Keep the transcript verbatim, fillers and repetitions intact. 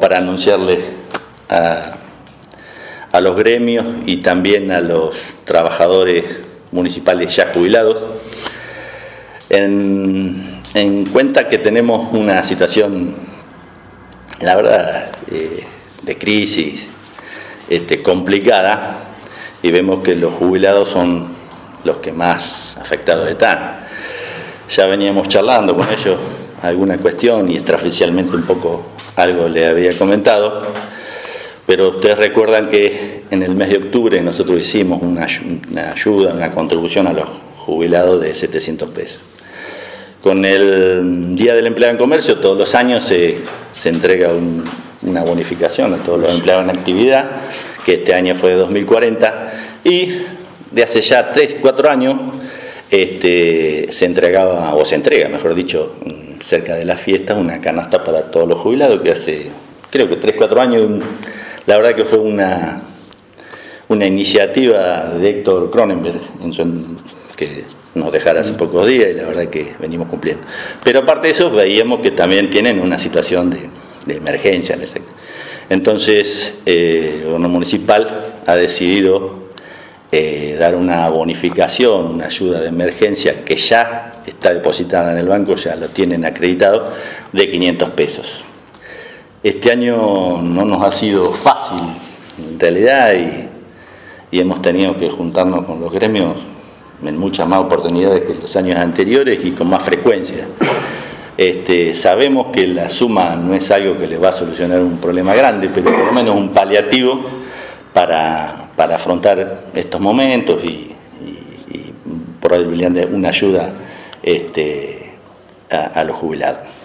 para anunciarle a, a los gremios y también a los trabajadores municipales ya jubilados, en, en cuenta que tenemos una situación, la verdad, eh, de crisis este, complicada, y vemos que los jubilados son los que más afectados están. Ya veníamos charlando con ellos alguna cuestión y extraoficialmente un poco algo le había comentado, pero ustedes recuerdan que en el mes de octubre nosotros hicimos una, una ayuda, una contribución a los jubilados de setecientos pesos. Con el Día del Empleado en Comercio todos los años se, se entrega un, una bonificación a todos los empleados en actividad, que este año fue de dos mil cuarenta, y de hace ya tres, cuatro años este, se entregaba, o se entrega, mejor dicho, cerca de las fiestas, una canasta para todos los jubilados, que hace, creo que tres, cuatro años, la verdad que fue una, una iniciativa de Héctor Cronenberg, en su, que nos dejara hace pocos días, y la verdad que venimos cumpliendo. Pero aparte de eso, veíamos que también tienen una situación de, de emergencia en ese. Entonces, eh, el gobierno municipal ha decidido eh, dar una bonificación, una ayuda de emergencia que ya está depositada en el banco, ya lo tienen acreditado, de quinientos pesos. Este año no nos ha sido fácil, en realidad, y, y hemos tenido que juntarnos con los gremios en muchas más oportunidades que los años anteriores y con más frecuencia. Este, sabemos que la suma no es algo que les va a solucionar un problema grande, pero por lo menos un paliativo para, para afrontar estos momentos y, y, y probablemente una ayuda este, a, a los jubilados.